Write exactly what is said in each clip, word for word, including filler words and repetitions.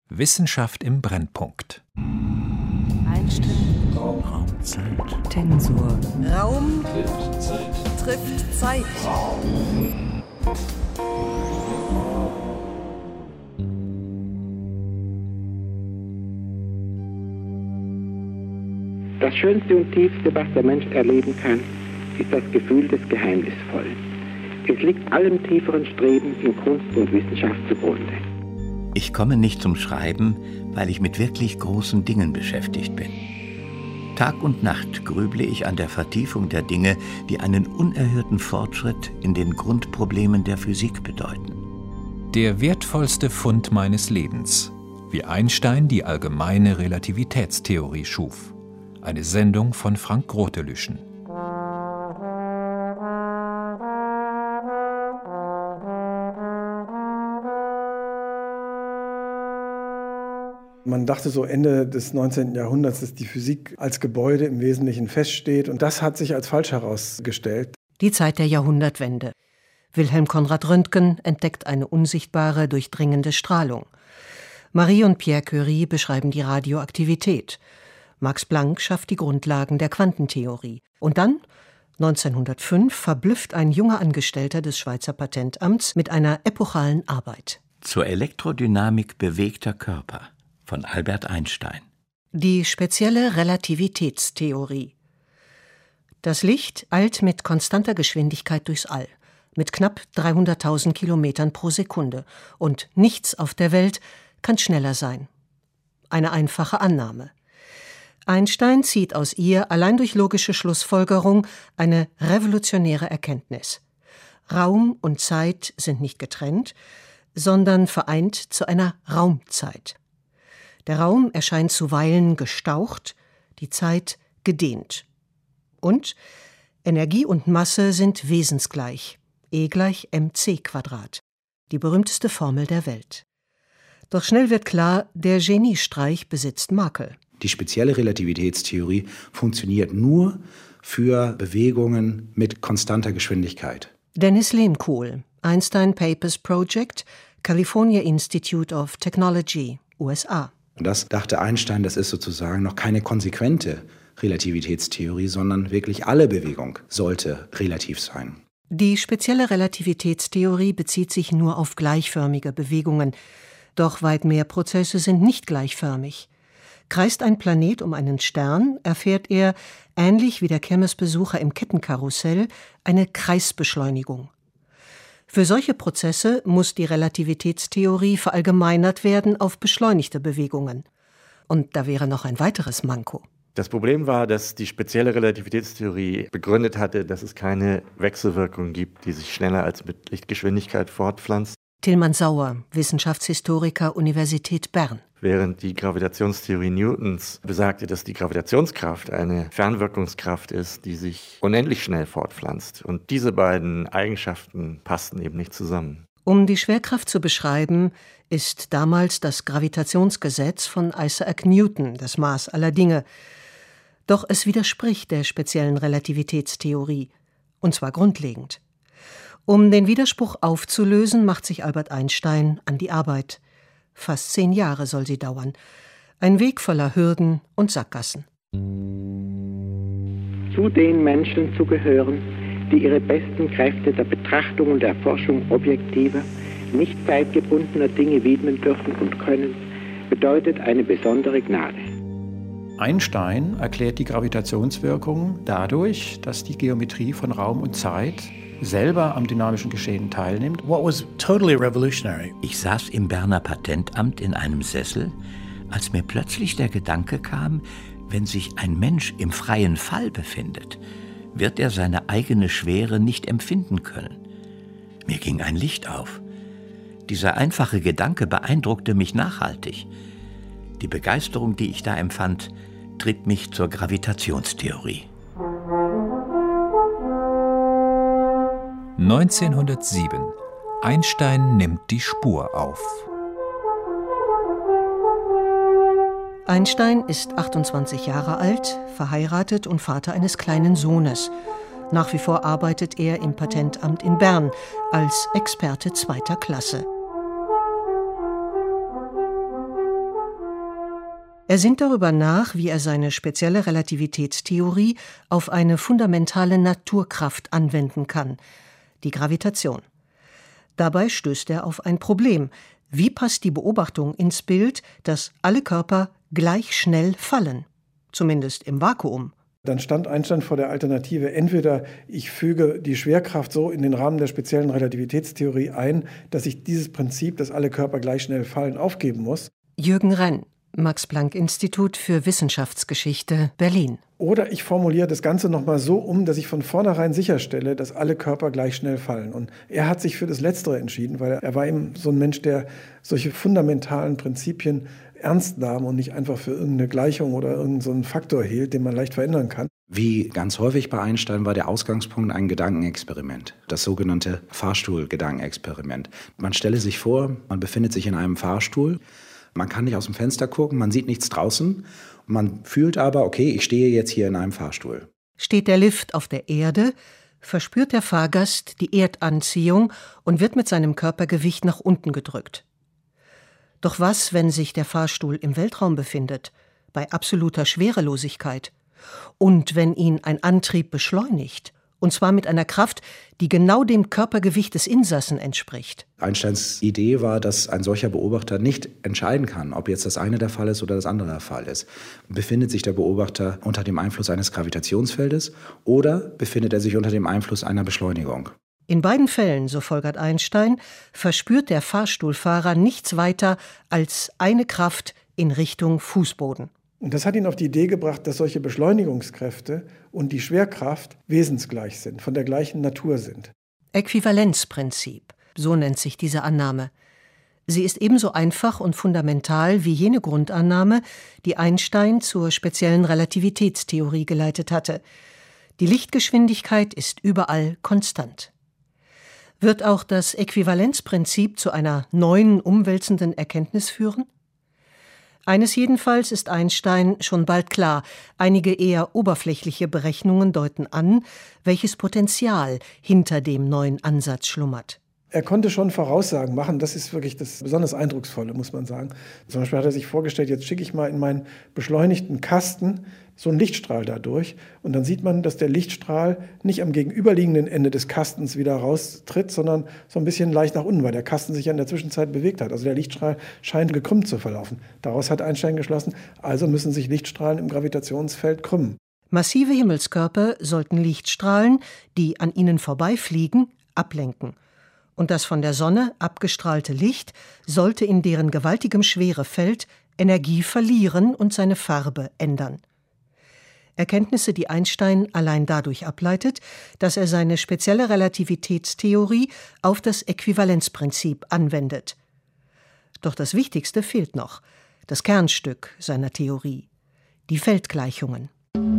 Wissenschaft im Brennpunkt. Einstellung. Raumzeit. Tensor. Raum Trifft Zeit. trifft Zeit. Das Schönste und Tiefste, was der Mensch erleben kann, ist das Gefühl des Geheimnisvollen. Es liegt allem tieferen Streben in Kunst und Wissenschaft zugrunde. Ich komme nicht zum Schreiben, weil ich mit wirklich großen Dingen beschäftigt bin. Tag und Nacht grüble ich an der Vertiefung der Dinge, die einen unerhörten Fortschritt in den Grundproblemen der Physik bedeuten. Der wertvollste Fund meines Lebens, wie Einstein die allgemeine Relativitätstheorie schuf. Eine Sendung von Frank Grotelüschen. Man dachte so Ende des neunzehnten Jahrhunderts, dass die Physik als Gebäude im Wesentlichen feststeht. Und das hat sich als falsch herausgestellt. Die Zeit der Jahrhundertwende. Wilhelm Conrad Röntgen entdeckt eine unsichtbare, durchdringende Strahlung. Marie und Pierre Curie beschreiben die Radioaktivität. Max Planck schafft die Grundlagen der Quantentheorie. Und dann, neunzehnhundertfünf, verblüfft ein junger Angestellter des Schweizer Patentamts mit einer epochalen Arbeit. Zur Elektrodynamik bewegter Körper von Albert Einstein. Die spezielle Relativitätstheorie. Das Licht eilt mit konstanter Geschwindigkeit durchs All, mit knapp dreihunderttausend Kilometern pro Sekunde. Und nichts auf der Welt kann schneller sein. Eine einfache Annahme. Einstein zieht aus ihr allein durch logische Schlussfolgerung eine revolutionäre Erkenntnis. Raum und Zeit sind nicht getrennt, sondern vereint zu einer Raumzeit. Der Raum erscheint zuweilen gestaucht, die Zeit gedehnt. Und Energie und Masse sind wesensgleich, E gleich mc Quadrat, die berühmteste Formel der Welt. Doch schnell wird klar, der Geniestreich besitzt Makel. Die spezielle Relativitätstheorie funktioniert nur für Bewegungen mit konstanter Geschwindigkeit. Dennis Lehmkuhl, Einstein Papers Project, California Institute of Technology, U S A. Und das dachte Einstein, das ist sozusagen noch keine konsequente Relativitätstheorie, sondern wirklich alle Bewegung sollte relativ sein. Die spezielle Relativitätstheorie bezieht sich nur auf gleichförmige Bewegungen. Doch weit mehr Prozesse sind nicht gleichförmig. Kreist ein Planet um einen Stern, erfährt er, ähnlich wie der Kirmesbesucher im Kettenkarussell, eine Kreisbeschleunigung. Für solche Prozesse muss die Relativitätstheorie verallgemeinert werden auf beschleunigte Bewegungen. Und da wäre noch ein weiteres Manko. Das Problem war, dass die spezielle Relativitätstheorie begründet hatte, dass es keine Wechselwirkung gibt, die sich schneller als mit Lichtgeschwindigkeit fortpflanzt. Tilman Sauer, Wissenschaftshistoriker, Universität Bern. Während die Gravitationstheorie Newtons besagte, dass die Gravitationskraft eine Fernwirkungskraft ist, die sich unendlich schnell fortpflanzt. Und diese beiden Eigenschaften passten eben nicht zusammen. Um die Schwerkraft zu beschreiben, ist damals das Gravitationsgesetz von Isaac Newton das Maß aller Dinge. Doch es widerspricht der speziellen Relativitätstheorie, und zwar grundlegend. Um den Widerspruch aufzulösen, macht sich Albert Einstein an die Arbeit. Fast zehn Jahre soll sie dauern. Ein Weg voller Hürden und Sackgassen. Zu den Menschen zu gehören, die ihre besten Kräfte der Betrachtung und Erforschung objektiver, nicht zeitgebundener Dinge widmen dürfen und können, bedeutet eine besondere Gnade. Einstein erklärt die Gravitationswirkung dadurch, dass die Geometrie von Raum und Zeit selber am dynamischen Geschehen teilnimmt. What was totally revolutionary. Ich saß im Berner Patentamt in einem Sessel, als mir plötzlich der Gedanke kam, wenn sich ein Mensch im freien Fall befindet, wird er seine eigene Schwere nicht empfinden können. Mir ging ein Licht auf. Dieser einfache Gedanke beeindruckte mich nachhaltig. Die Begeisterung, die ich da empfand, trieb mich zur Gravitationstheorie. neunzehnhundertsieben. Einstein nimmt die Spur auf. Einstein ist achtundzwanzig Jahre alt, verheiratet und Vater eines kleinen Sohnes. Nach wie vor arbeitet er im Patentamt in Bern als Experte zweiter Klasse. Er sinnt darüber nach, wie er seine spezielle Relativitätstheorie auf eine fundamentale Naturkraft anwenden kann, die Gravitation. Dabei stößt er auf ein Problem. Wie passt die Beobachtung ins Bild, dass alle Körper gleich schnell fallen? Zumindest im Vakuum. Dann stand Einstein vor der Alternative, entweder ich füge die Schwerkraft so in den Rahmen der speziellen Relativitätstheorie ein, dass ich dieses Prinzip, dass alle Körper gleich schnell fallen, aufgeben muss. Jürgen Renn, Max-Planck-Institut für Wissenschaftsgeschichte, Berlin. Oder ich formuliere das Ganze nochmal so um, dass ich von vornherein sicherstelle, dass alle Körper gleich schnell fallen. Und er hat sich für das Letztere entschieden, weil er war eben so ein Mensch, der solche fundamentalen Prinzipien ernst nahm und nicht einfach für irgendeine Gleichung oder irgendeinen so einen Faktor hielt, den man leicht verändern kann. Wie ganz häufig bei Einstein war der Ausgangspunkt ein Gedankenexperiment, das sogenannte Fahrstuhl-Gedankenexperiment. Man stelle sich vor, man befindet sich in einem Fahrstuhl, man kann nicht aus dem Fenster gucken, man sieht nichts draußen, man fühlt aber, okay, ich stehe jetzt hier in einem Fahrstuhl. Steht der Lift auf der Erde, verspürt der Fahrgast die Erdanziehung und wird mit seinem Körpergewicht nach unten gedrückt. Doch was, wenn sich der Fahrstuhl im Weltraum befindet, bei absoluter Schwerelosigkeit? Und wenn ihn ein Antrieb beschleunigt, und zwar mit einer Kraft, die genau dem Körpergewicht des Insassen entspricht? Einsteins Idee war, dass ein solcher Beobachter nicht entscheiden kann, ob jetzt das eine der Fall ist oder das andere der Fall ist. Befindet sich der Beobachter unter dem Einfluss eines Gravitationsfeldes oder befindet er sich unter dem Einfluss einer Beschleunigung? In beiden Fällen, so folgert Einstein, verspürt der Fahrstuhlfahrer nichts weiter als eine Kraft in Richtung Fußboden. Und das hat ihn auf die Idee gebracht, dass solche Beschleunigungskräfte und die Schwerkraft wesensgleich sind, von der gleichen Natur sind. Äquivalenzprinzip, so nennt sich diese Annahme. Sie ist ebenso einfach und fundamental wie jene Grundannahme, die Einstein zur speziellen Relativitätstheorie geleitet hatte. Die Lichtgeschwindigkeit ist überall konstant. Wird auch das Äquivalenzprinzip zu einer neuen, umwälzenden Erkenntnis führen? Eines jedenfalls ist Einstein schon bald klar: einige eher oberflächliche Berechnungen deuten an, welches Potenzial hinter dem neuen Ansatz schlummert. Er konnte schon Voraussagen machen, das ist wirklich das besonders Eindrucksvolle, muss man sagen. Zum Beispiel hat er sich vorgestellt, jetzt schicke ich mal in meinen beschleunigten Kasten so einen Lichtstrahl dadurch und dann sieht man, dass der Lichtstrahl nicht am gegenüberliegenden Ende des Kastens wieder raustritt, sondern so ein bisschen leicht nach unten, weil der Kasten sich ja in der Zwischenzeit bewegt hat. Also der Lichtstrahl scheint gekrümmt zu verlaufen. Daraus hat Einstein geschlossen, also müssen sich Lichtstrahlen im Gravitationsfeld krümmen. Massive Himmelskörper sollten Lichtstrahlen, die an ihnen vorbeifliegen, ablenken. Und das von der Sonne abgestrahlte Licht sollte in deren gewaltigem Schwerefeld Energie verlieren und seine Farbe ändern. Erkenntnisse, die Einstein allein dadurch ableitet, dass er seine spezielle Relativitätstheorie auf das Äquivalenzprinzip anwendet. Doch das Wichtigste fehlt noch, das Kernstück seiner Theorie, die Feldgleichungen.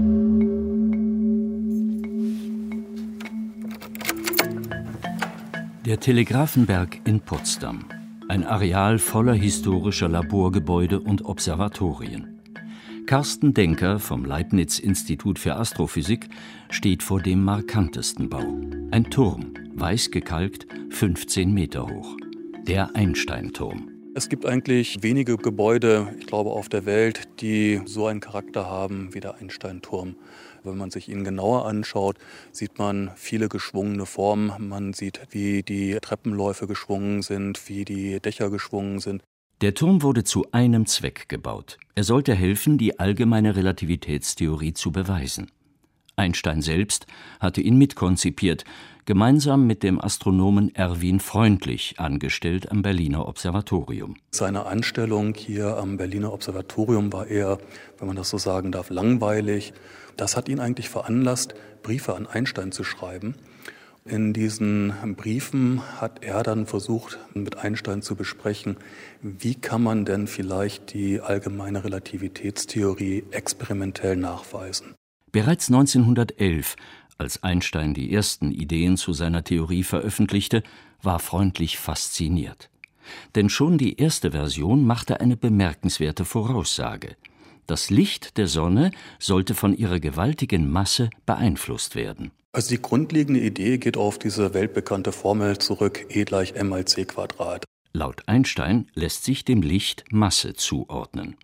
Der Telegrafenberg in Potsdam. Ein Areal voller historischer Laborgebäude und Observatorien. Carsten Denker vom Leibniz-Institut für Astrophysik steht vor dem markantesten Bau. Ein Turm, weiß gekalkt, fünfzehn Meter hoch. Der Einstein-Turm. Es gibt eigentlich wenige Gebäude, ich glaube, auf der Welt, die so einen Charakter haben wie der Einstein-Turm. Wenn man sich ihn genauer anschaut, sieht man viele geschwungene Formen. Man sieht, wie die Treppenläufe geschwungen sind, wie die Dächer geschwungen sind. Der Turm wurde zu einem Zweck gebaut. Er sollte helfen, die allgemeine Relativitätstheorie zu beweisen. Einstein selbst hatte ihn mitkonzipiert, gemeinsam mit dem Astronomen Erwin Freundlich, angestellt am Berliner Observatorium. Seine Anstellung hier am Berliner Observatorium war eher, wenn man das so sagen darf, langweilig. Das hat ihn eigentlich veranlasst, Briefe an Einstein zu schreiben. In diesen Briefen hat er dann versucht, mit Einstein zu besprechen, wie kann man denn vielleicht die allgemeine Relativitätstheorie experimentell nachweisen. Bereits neunzehnhundertelf, als Einstein die ersten Ideen zu seiner Theorie veröffentlichte, war Freundlich fasziniert. Denn schon die erste Version machte eine bemerkenswerte Voraussage. Das Licht der Sonne sollte von ihrer gewaltigen Masse beeinflusst werden. Also die grundlegende Idee geht auf diese weltbekannte Formel zurück, E gleich m mal c Quadrat. Laut Einstein lässt sich dem Licht Masse zuordnen.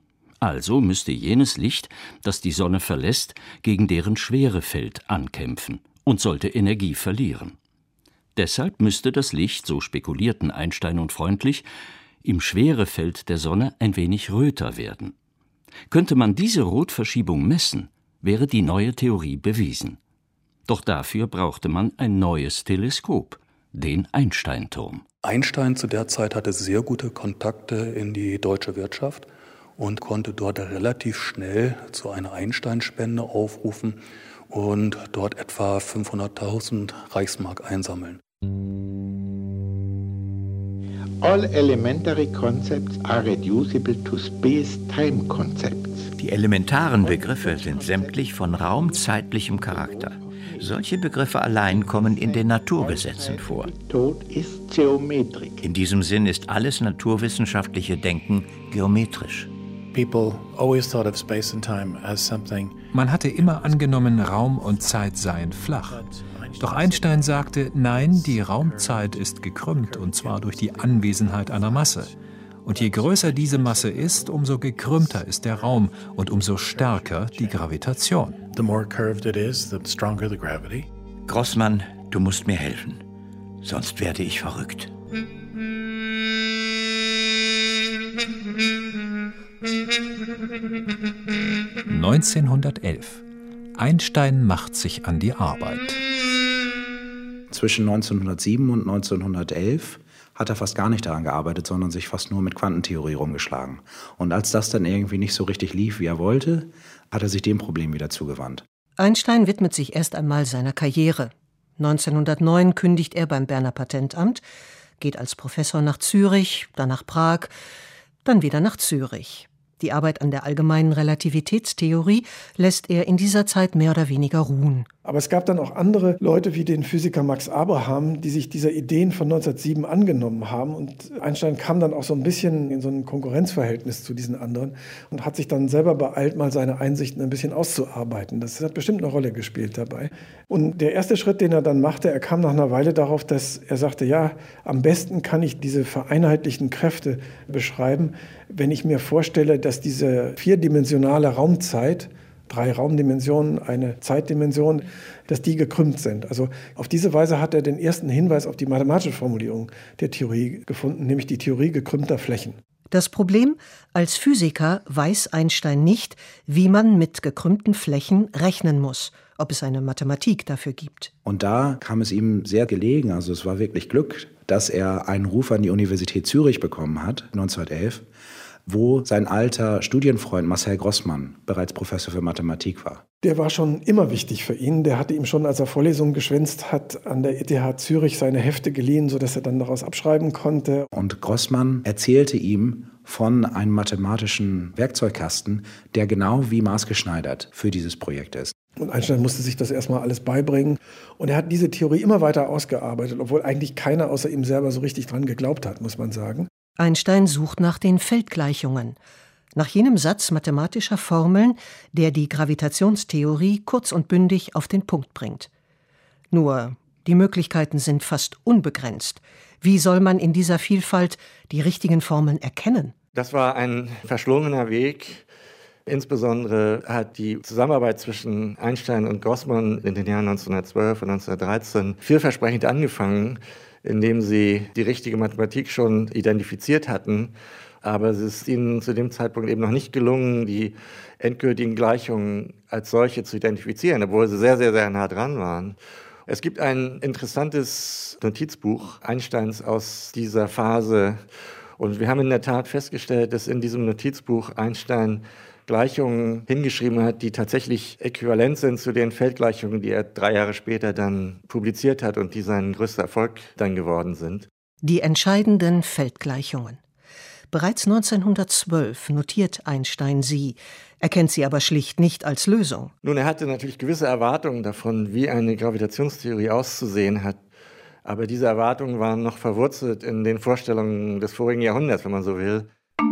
Also müsste jenes Licht, das die Sonne verlässt, gegen deren Schwerefeld ankämpfen und sollte Energie verlieren. Deshalb müsste das Licht, so spekulierten Einstein und Freundlich, im Schwerefeld der Sonne ein wenig röter werden. Könnte man diese Rotverschiebung messen, wäre die neue Theorie bewiesen. Doch dafür brauchte man ein neues Teleskop, den Einsteinturm. Einstein zu der Zeit hatte sehr gute Kontakte in die deutsche Wirtschaft und konnte dort relativ schnell zu einer Einstein-Spende aufrufen und dort etwa fünfhunderttausend Reichsmark einsammeln. All elementary concepts are reducible to space-time concepts. Die elementaren Begriffe sind sämtlich von raumzeitlichem Charakter. Solche Begriffe allein kommen in den Naturgesetzen vor. Tod ist geometrisch. In diesem Sinn ist alles naturwissenschaftliche Denken geometrisch. People always thought of space and time as something. Man hatte immer angenommen, Raum und Zeit seien flach. Doch Einstein sagte, nein, die Raumzeit ist gekrümmt, und zwar durch die Anwesenheit einer Masse. Und je größer diese Masse ist, umso gekrümmter ist der Raum und umso stärker die Gravitation. The more curved it is, the stronger the gravity. Grossmann, du musst mir helfen, sonst werde ich verrückt. neunzehnhundertelf. Einstein macht sich an die Arbeit. Zwischen neunzehnhundertsieben und neunzehnhundertelf hat er fast gar nicht daran gearbeitet, sondern sich fast nur mit Quantentheorie rumgeschlagen. Und als das dann irgendwie nicht so richtig lief, wie er wollte, hat er sich dem Problem wieder zugewandt. Einstein widmet sich erst einmal seiner Karriere. neunzehnhundertneun kündigt er beim Berner Patentamt, geht als Professor nach Zürich, dann nach Prag, dann wieder nach Zürich. Die Arbeit an der allgemeinen Relativitätstheorie lässt er in dieser Zeit mehr oder weniger ruhen. Aber es gab dann auch andere Leute wie den Physiker Max Abraham, die sich dieser Ideen von neunzehnhundertsieben angenommen haben. Und Einstein kam dann auch so ein bisschen in so ein Konkurrenzverhältnis zu diesen anderen und hat sich dann selber beeilt, mal seine Einsichten ein bisschen auszuarbeiten. Das hat bestimmt eine Rolle gespielt dabei. Und der erste Schritt, den er dann machte, er kam nach einer Weile darauf, dass er sagte, ja, am besten kann ich diese vereinheitlichten Kräfte beschreiben, wenn ich mir vorstelle, dass diese vierdimensionale Raumzeit, drei Raumdimensionen, eine Zeitdimension, dass die gekrümmt sind. Also auf diese Weise hat er den ersten Hinweis auf die mathematische Formulierung der Theorie gefunden, nämlich die Theorie gekrümmter Flächen. Das Problem: Als Physiker weiß Einstein nicht, wie man mit gekrümmten Flächen rechnen muss, ob es eine Mathematik dafür gibt. Und da kam es ihm sehr gelegen, also es war wirklich Glück, dass er einen Ruf an die Universität Zürich bekommen hat, neunzehnhundertelf, wo sein alter Studienfreund Marcel Grossmann bereits Professor für Mathematik war. Der war schon immer wichtig für ihn. Der hatte ihm schon, als er Vorlesungen geschwänzt hat, an der E T H Zürich seine Hefte geliehen, sodass er dann daraus abschreiben konnte. Und Grossmann erzählte ihm von einem mathematischen Werkzeugkasten, der genau wie maßgeschneidert für dieses Projekt ist. Und Einstein musste sich das erstmal alles beibringen. Und er hat diese Theorie immer weiter ausgearbeitet, obwohl eigentlich keiner außer ihm selber so richtig dran geglaubt hat, muss man sagen. Einstein sucht nach den Feldgleichungen, nach jenem Satz mathematischer Formeln, der die Gravitationstheorie kurz und bündig auf den Punkt bringt. Nur, die Möglichkeiten sind fast unbegrenzt. Wie soll man in dieser Vielfalt die richtigen Formeln erkennen? Das war ein verschlungener Weg. Insbesondere hat die Zusammenarbeit zwischen Einstein und Grossmann in den Jahren neunzehnhundertzwölf und neunzehnhundertdreizehn vielversprechend angefangen, indem sie die richtige Mathematik schon identifiziert hatten. Aber es ist ihnen zu dem Zeitpunkt eben noch nicht gelungen, die endgültigen Gleichungen als solche zu identifizieren, obwohl sie sehr, sehr, sehr nah dran waren. Es gibt ein interessantes Notizbuch Einsteins aus dieser Phase. Und wir haben in der Tat festgestellt, dass in diesem Notizbuch Einstein Gleichungen hingeschrieben hat, die tatsächlich äquivalent sind zu den Feldgleichungen, die er drei Jahre später dann publiziert hat und die sein größter Erfolg dann geworden sind. Die entscheidenden Feldgleichungen. Bereits neunzehnhundertzwölf notiert Einstein sie, erkennt sie aber schlicht nicht als Lösung. Nun, er hatte natürlich gewisse Erwartungen davon, wie eine Gravitationstheorie auszusehen hat. Aber diese Erwartungen waren noch verwurzelt in den Vorstellungen des vorigen Jahrhunderts, wenn man so will.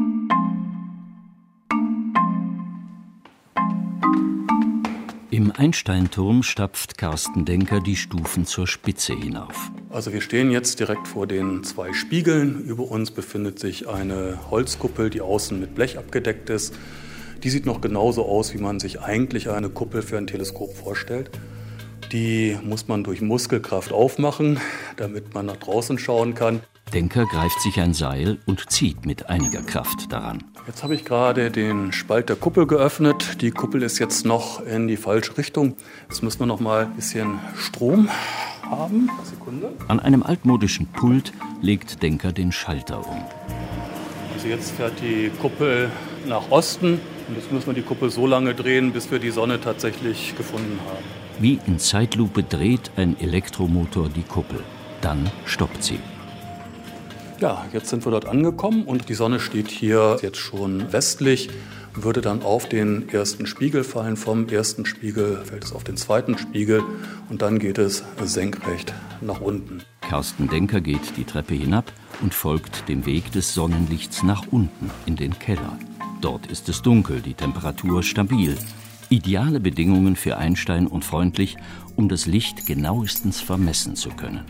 Im Einsteinturm stapft Carsten Denker die Stufen zur Spitze hinauf. Also wir stehen jetzt direkt vor den zwei Spiegeln. Über uns befindet sich eine Holzkuppel, die außen mit Blech abgedeckt ist. Die sieht noch genauso aus, wie man sich eigentlich eine Kuppel für ein Teleskop vorstellt. Die muss man durch Muskelkraft aufmachen, damit man nach draußen schauen kann. Denker greift sich ein Seil und zieht mit einiger Kraft daran. Jetzt habe ich gerade den Spalt der Kuppel geöffnet. Die Kuppel ist jetzt noch in die falsche Richtung. Jetzt müssen wir noch mal ein bisschen Strom haben. Sekunde. An einem altmodischen Pult legt Denker den Schalter um. Also jetzt fährt die Kuppel nach Osten. Und jetzt müssen wir die Kuppel so lange drehen, bis wir die Sonne tatsächlich gefunden haben. Wie in Zeitlupe dreht ein Elektromotor die Kuppel. Dann stoppt sie. Ja, jetzt sind wir dort angekommen und die Sonne steht hier jetzt schon westlich, würde dann auf den ersten Spiegel fallen. Vom ersten Spiegel fällt es auf den zweiten Spiegel und dann geht es senkrecht nach unten. Carsten Denker geht die Treppe hinab und folgt dem Weg des Sonnenlichts nach unten in den Keller. Dort ist es dunkel, die Temperatur stabil. Ideale Bedingungen für Einstein und Freundlich, um das Licht genauestens vermessen zu können.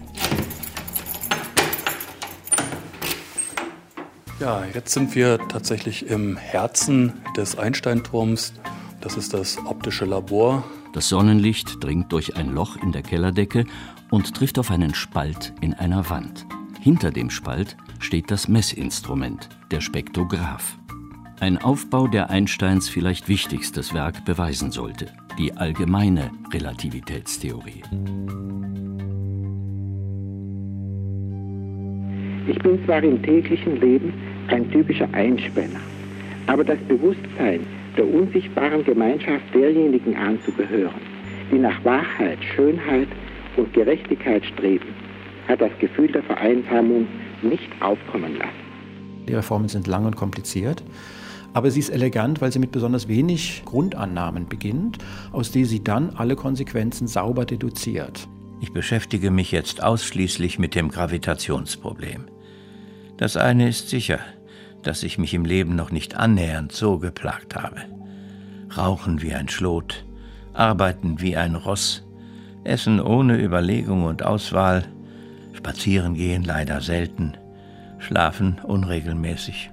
Ja, jetzt sind wir tatsächlich im Herzen des Einsteinturms. Das ist das optische Labor. Das Sonnenlicht dringt durch ein Loch in der Kellerdecke und trifft auf einen Spalt in einer Wand. Hinter dem Spalt steht das Messinstrument, der Spektrograph. Ein Aufbau, der Einsteins vielleicht wichtigstes Werk beweisen sollte, die allgemeine Relativitätstheorie. Ich bin zwar im täglichen Leben ein typischer Einspänner, aber das Bewusstsein der unsichtbaren Gemeinschaft derjenigen anzugehören, die nach Wahrheit, Schönheit und Gerechtigkeit streben, hat das Gefühl der Vereinsamung nicht aufkommen lassen. Die Reformen sind lang und kompliziert, aber sie ist elegant, weil sie mit besonders wenig Grundannahmen beginnt, aus der sie dann alle Konsequenzen sauber deduziert. Ich beschäftige mich jetzt ausschließlich mit dem Gravitationsproblem. Das eine ist sicher, dass ich mich im Leben noch nicht annähernd so geplagt habe. Rauchen wie ein Schlot, arbeiten wie ein Ross, essen ohne Überlegung und Auswahl, spazieren gehen leider selten, schlafen unregelmäßig.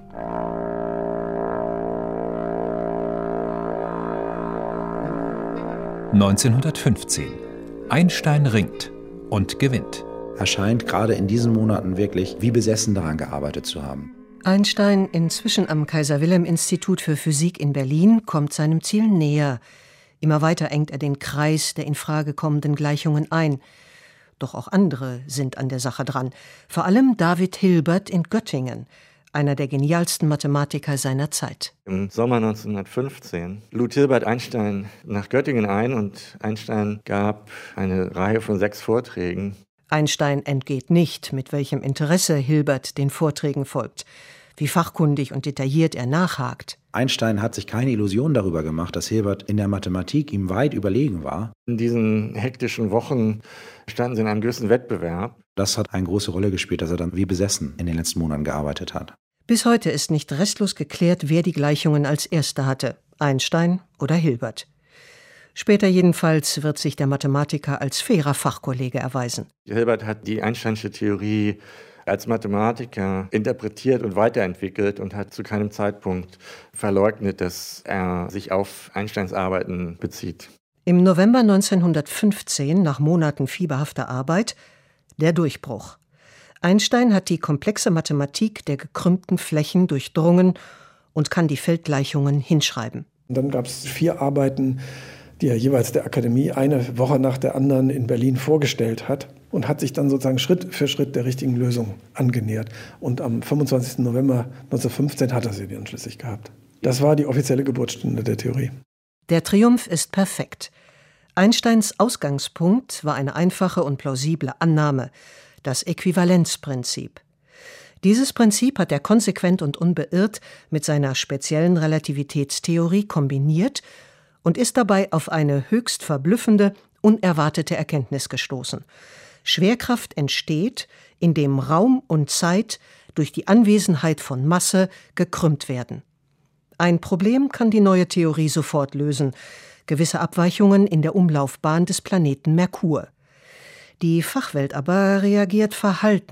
neunzehnhundertfünfzehn. Einstein ringt und gewinnt. Er scheint gerade in diesen Monaten wirklich wie besessen daran gearbeitet zu haben. Einstein, inzwischen am Kaiser-Wilhelm-Institut für Physik in Berlin, kommt seinem Ziel näher. Immer weiter engt er den Kreis der in Frage kommenden Gleichungen ein. Doch auch andere sind an der Sache dran. Vor allem David Hilbert in Göttingen, einer der genialsten Mathematiker seiner Zeit. Im Sommer neunzehnhundertfünfzehn lud Hilbert Einstein nach Göttingen ein und Einstein gab eine Reihe von sechs Vorträgen. Einstein entgeht nicht, mit welchem Interesse Hilbert den Vorträgen folgt, wie fachkundig und detailliert er nachhakt. Einstein hat sich keine Illusion darüber gemacht, dass Hilbert in der Mathematik ihm weit überlegen war. In diesen hektischen Wochen standen sie in einem gewissen Wettbewerb. Das hat eine große Rolle gespielt, dass er dann wie besessen in den letzten Monaten gearbeitet hat. Bis heute ist nicht restlos geklärt, wer die Gleichungen als Erster hatte, Einstein oder Hilbert. Später jedenfalls wird sich der Mathematiker als fairer Fachkollege erweisen. Hilbert hat die Einsteinsche Theorie als Mathematiker interpretiert und weiterentwickelt und hat zu keinem Zeitpunkt verleugnet, dass er sich auf Einsteins Arbeiten bezieht. Im November neunzehnhundertfünfzehn, nach Monaten fieberhafter Arbeit, der Durchbruch. Einstein hat die komplexe Mathematik der gekrümmten Flächen durchdrungen und kann die Feldgleichungen hinschreiben. Und dann gab es vier Arbeiten, die er jeweils der Akademie eine Woche nach der anderen in Berlin vorgestellt hat und hat sich dann sozusagen Schritt für Schritt der richtigen Lösung angenähert. Und am fünfundzwanzigsten November neunzehnhundertfünfzehn hat er sie dann schließlich gehabt. Das war die offizielle Geburtsstunde der Theorie. Der Triumph ist perfekt. Einsteins Ausgangspunkt war eine einfache und plausible Annahme, das Äquivalenzprinzip. Dieses Prinzip hat er konsequent und unbeirrt mit seiner speziellen Relativitätstheorie kombiniert und ist dabei auf eine höchst verblüffende, unerwartete Erkenntnis gestoßen. Schwerkraft entsteht, indem Raum und Zeit durch die Anwesenheit von Masse gekrümmt werden. Ein Problem kann die neue Theorie sofort lösen: gewisse Abweichungen in der Umlaufbahn des Planeten Merkur. Die Fachwelt aber reagiert verhalten.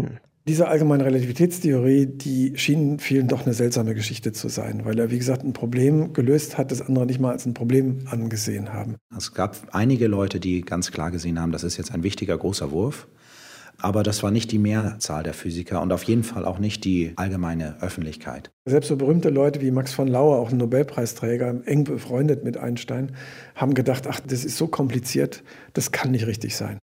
Diese allgemeine Relativitätstheorie, die schien vielen doch eine seltsame Geschichte zu sein, weil er, wie gesagt, ein Problem gelöst hat, das andere nicht mal als ein Problem angesehen haben. Es gab einige Leute, die ganz klar gesehen haben, das ist jetzt ein wichtiger, großer Wurf. Aber das war nicht die Mehrzahl der Physiker und auf jeden Fall auch nicht die allgemeine Öffentlichkeit. Selbst so berühmte Leute wie Max von Laue, auch ein Nobelpreisträger, eng befreundet mit Einstein, haben gedacht, ach, das ist so kompliziert, das kann nicht richtig sein.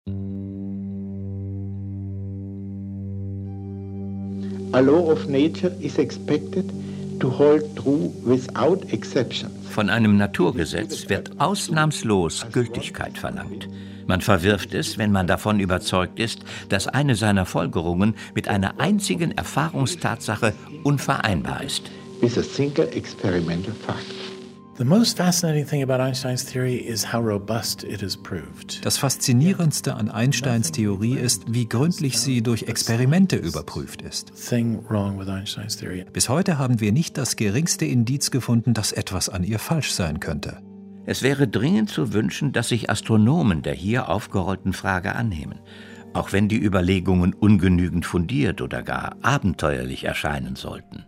A law of nature is expected to hold true without exception. Von einem Naturgesetz wird ausnahmslos Gültigkeit verlangt. Man verwirft es, wenn man davon überzeugt ist, dass eine seiner Folgerungen mit einer einzigen Erfahrungstatsache unvereinbar ist. With a single experimental fact. The most fascinating thing about Einstein's theory is how robust it is proved. Das Faszinierendste an Einsteins Theorie ist, wie gründlich sie durch Experimente überprüft ist. Thing wrong with Einstein's theory. Bis heute haben wir nicht das geringste Indiz gefunden, dass etwas an ihr falsch sein könnte. Es wäre dringend zu wünschen, dass sich Astronomen der hier aufgerollten Frage annehmen, auch wenn die Überlegungen ungenügend fundiert oder gar abenteuerlich erscheinen sollten.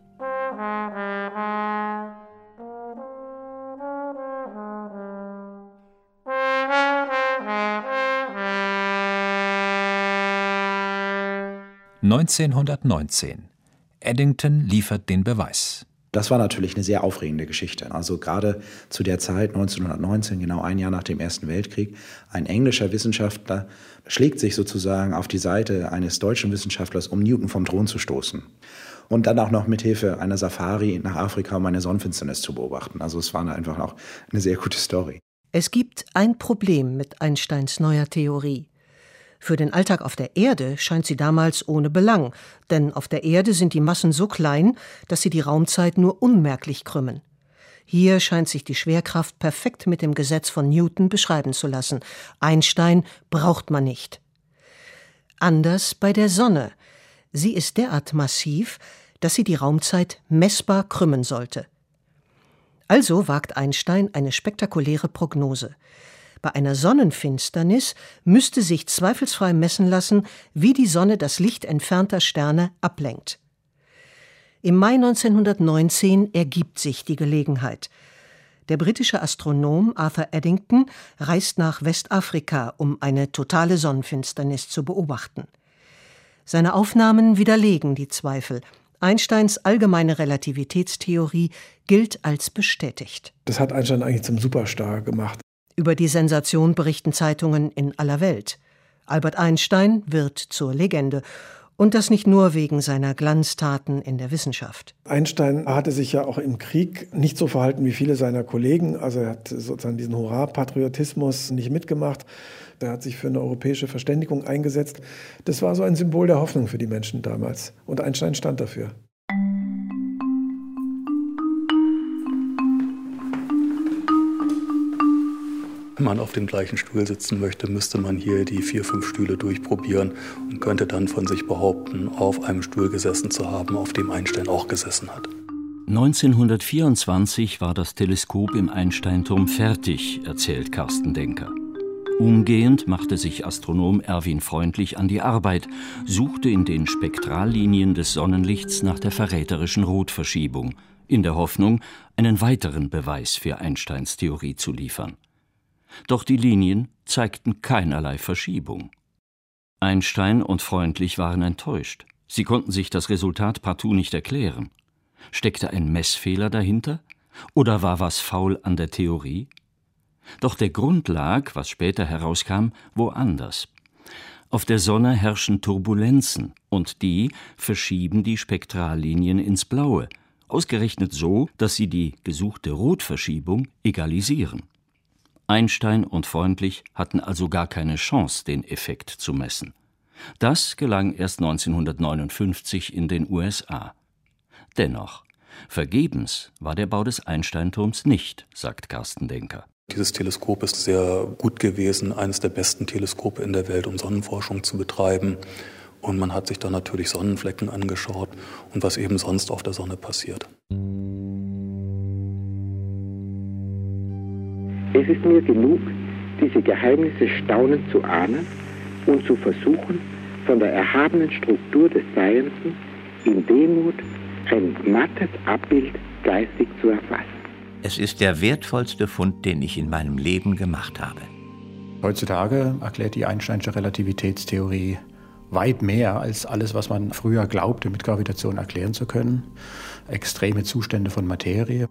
neunzehnhundertneunzehn. Eddington liefert den Beweis. Das war natürlich eine sehr aufregende Geschichte. Also gerade zu der Zeit, neunzehnhundertneunzehn, genau ein Jahr nach dem Ersten Weltkrieg, ein englischer Wissenschaftler schlägt sich sozusagen auf die Seite eines deutschen Wissenschaftlers, um Newton vom Thron zu stoßen. Und dann auch noch mit Hilfe einer Safari nach Afrika, um eine Sonnenfinsternis zu beobachten. Also es war einfach auch eine sehr gute Story. Es gibt ein Problem mit Einsteins neuer Theorie. Für den Alltag auf der Erde scheint sie damals ohne Belang, denn auf der Erde sind die Massen so klein, dass sie die Raumzeit nur unmerklich krümmen. Hier scheint sich die Schwerkraft perfekt mit dem Gesetz von Newton beschreiben zu lassen. Einstein braucht man nicht. Anders bei der Sonne. Sie ist derart massiv, dass sie die Raumzeit messbar krümmen sollte. Also wagt Einstein eine spektakuläre Prognose. Bei einer Sonnenfinsternis müsste sich zweifelsfrei messen lassen, wie die Sonne das Licht entfernter Sterne ablenkt. Im Mai neunzehnhundertneunzehn ergibt sich die Gelegenheit. Der britische Astronom Arthur Eddington reist nach Westafrika, um eine totale Sonnenfinsternis zu beobachten. Seine Aufnahmen widerlegen die Zweifel. Einsteins allgemeine Relativitätstheorie gilt als bestätigt. Das hat Einstein eigentlich zum Superstar gemacht. Über die Sensation berichten Zeitungen in aller Welt. Albert Einstein wird zur Legende. Und das nicht nur wegen seiner Glanztaten in der Wissenschaft. Einstein hatte sich ja auch im Krieg nicht so verhalten wie viele seiner Kollegen. Also er hat sozusagen diesen Hurra-Patriotismus nicht mitgemacht. Er hat sich für eine europäische Verständigung eingesetzt. Das war so ein Symbol der Hoffnung für die Menschen damals. Und Einstein stand dafür. Wenn man auf dem gleichen Stuhl sitzen möchte, müsste man hier die vier, fünf Stühle durchprobieren und könnte dann von sich behaupten, auf einem Stuhl gesessen zu haben, auf dem Einstein auch gesessen hat. neunzehnhundertvierundzwanzig war das Teleskop im Einsteinturm fertig, erzählt Carsten Denker. Umgehend machte sich Astronom Erwin Freundlich an die Arbeit, suchte in den Spektrallinien des Sonnenlichts nach der verräterischen Rotverschiebung, in der Hoffnung, einen weiteren Beweis für Einsteins Theorie zu liefern. Doch die Linien zeigten keinerlei Verschiebung. Einstein und Freundlich waren enttäuscht. Sie konnten sich das Resultat partout nicht erklären. Steckte ein Messfehler dahinter? Oder war was faul an der Theorie? Doch der Grund lag, was später herauskam, woanders. Auf der Sonne herrschen Turbulenzen, und die verschieben die Spektrallinien ins Blaue, ausgerechnet so, dass sie die gesuchte Rotverschiebung egalisieren. Einstein und Freundlich hatten also gar keine Chance, den Effekt zu messen. Das gelang erst neunzehnhundertneunundfünfzig in den U S A. Dennoch, vergebens war der Bau des Einsteinturms nicht, sagt Carsten Denker. Dieses Teleskop ist sehr gut gewesen, eines der besten Teleskope in der Welt, um Sonnenforschung zu betreiben. Und man hat sich dann natürlich Sonnenflecken angeschaut und was eben sonst auf der Sonne passiert. Es ist mir genug, diese Geheimnisse staunend zu ahnen und zu versuchen, von der erhabenen Struktur des Seienden in Demut ein mattes Abbild geistig zu erfassen. Es ist der wertvollste Fund, den ich in meinem Leben gemacht habe. Heutzutage erklärt die Einsteinsche Relativitätstheorie weit mehr als alles, was man früher glaubte, mit Gravitation erklären zu können. Extreme Zustände von Materie.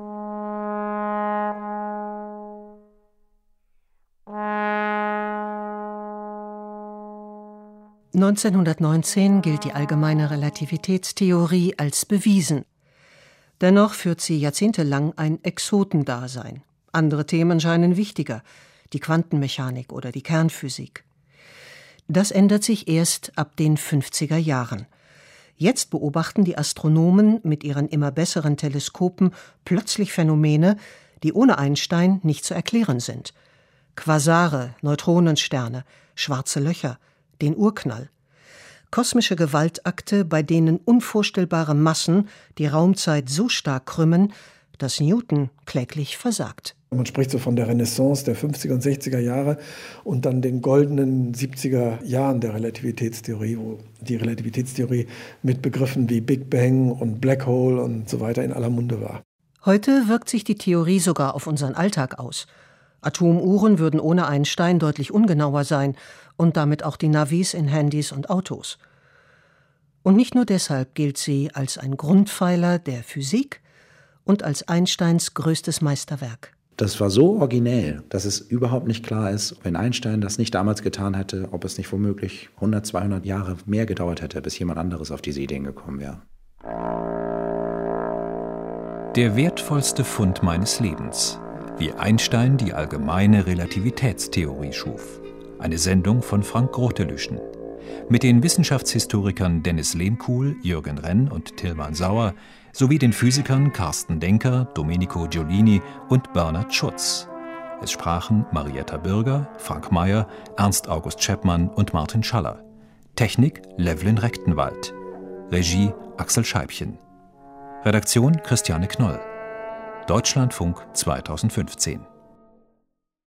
neunzehnhundertneunzehn gilt die allgemeine Relativitätstheorie als bewiesen. Dennoch führt sie jahrzehntelang ein Exotendasein. Andere Themen scheinen wichtiger, die Quantenmechanik oder die Kernphysik. Das ändert sich erst ab den fünfziger Jahren. Jetzt beobachten die Astronomen mit ihren immer besseren Teleskopen plötzlich Phänomene, die ohne Einstein nicht zu erklären sind. Quasare, Neutronensterne, schwarze Löcher, den Urknall. Kosmische Gewaltakte, bei denen unvorstellbare Massen die Raumzeit so stark krümmen, dass Newton kläglich versagt. Man spricht so von der Renaissance der fünfziger und sechziger Jahre und dann den goldenen siebziger Jahren der Relativitätstheorie, wo die Relativitätstheorie mit Begriffen wie Big Bang und Black Hole und so weiter in aller Munde war. Heute wirkt sich die Theorie sogar auf unseren Alltag aus. Atomuhren würden ohne Einstein deutlich ungenauer sein und damit auch die Navis in Handys und Autos. Und nicht nur deshalb gilt sie als ein Grundpfeiler der Physik und als Einsteins größtes Meisterwerk. Das war so originell, dass es überhaupt nicht klar ist, wenn Einstein das nicht damals getan hätte, ob es nicht womöglich hundert, zweihundert Jahre mehr gedauert hätte, bis jemand anderes auf diese Ideen gekommen wäre. Der wertvollste Fund meines Lebens. Wie Einstein die allgemeine Relativitätstheorie schuf. Eine Sendung von Frank Grotelüschen. Mit den Wissenschaftshistorikern Dennis Lehmkuhl, Jürgen Renn und Tilman Sauer sowie den Physikern Carsten Denker, Domenico Giolini und Bernhard Schutz. Es sprachen Marietta Bürger, Frank Meyer, Ernst August Chapman und Martin Schaller. Technik Levlin Rechtenwald. Regie Axel Scheibchen. Redaktion Christiane Knoll. Deutschlandfunk zweitausendfünfzehn.